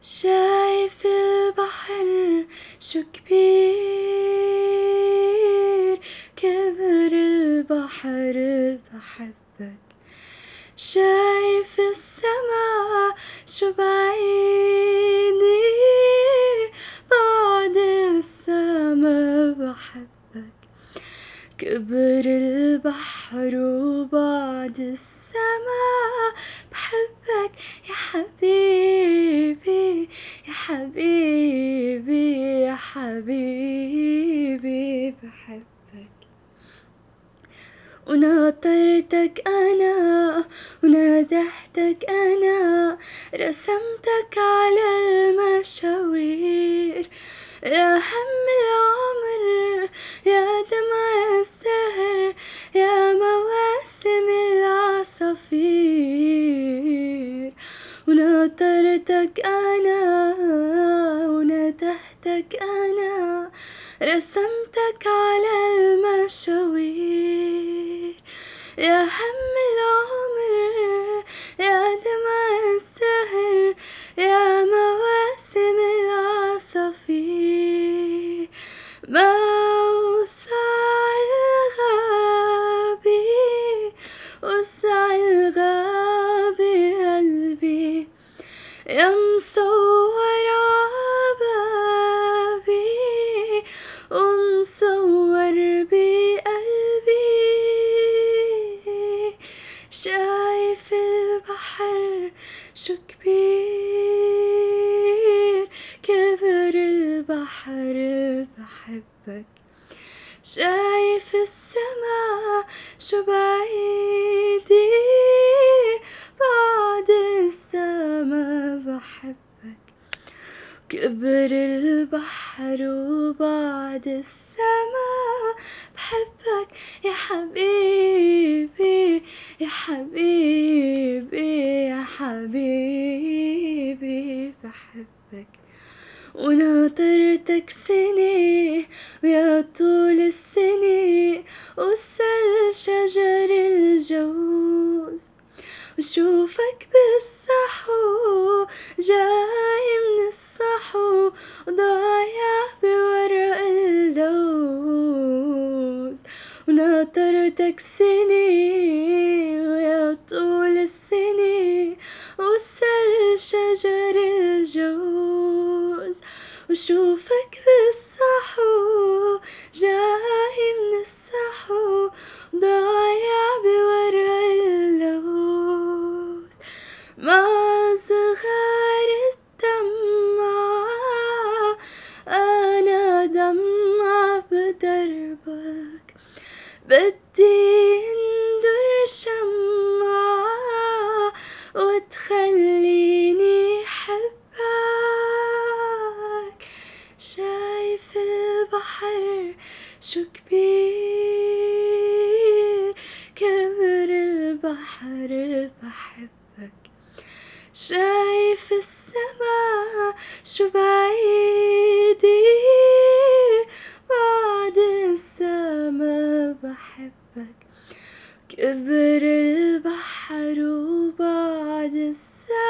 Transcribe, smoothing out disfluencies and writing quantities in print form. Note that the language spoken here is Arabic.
شايف البحر شو كبير، كبر البحر بحبك. شايف السما شو بعيدة، بعد السما بحبك. كبر البحر وبعد السما بحبك يا حبيبي، يا حبيبي، يا حبيبي بحبك. وناطرتك أنا ونادحتك أنا، رسمتك على المشاوير. يا هم العمر، يا دمع السهر، يا مواسم العصافير. وناطرتك أنا وندهتك أنا، رسمتك على المشاوير. يا هم العمر، يا دمع السهر، يا مواسم العصافير. موسع الغابي، وسع الغابي قلبي، يا مصور عبابي ومصور بقلبي. شايف البحر شو كبير، كبر البحر بحبك. شايف السما شو بعيدة، بعد السما بحبك. كبر البحر وبعد السما بحبك يا حبيبي، يا حبيبي، يا حبيبي بحبك. وناطرتك سنة ويا طول السنة، وسل شجر الجوز، وشوفك بالصحو جاي من الصحو، ضايع بورق اللوز. وناطرتك سنة ويا طول السنة، وسل شجر الجوز، وشوفك بالصحو جاي من الصحو، ضايع بورق اللوز. ما صغار الدمعة، أنا دمعة بدربك، بدي اندر شمعة وتخليني حبك. شايف البحر شو كبير، كبر البحر بحبك. شايف السما شو بعيدة، بعد السما بحبك. كبر البحر وبعد السما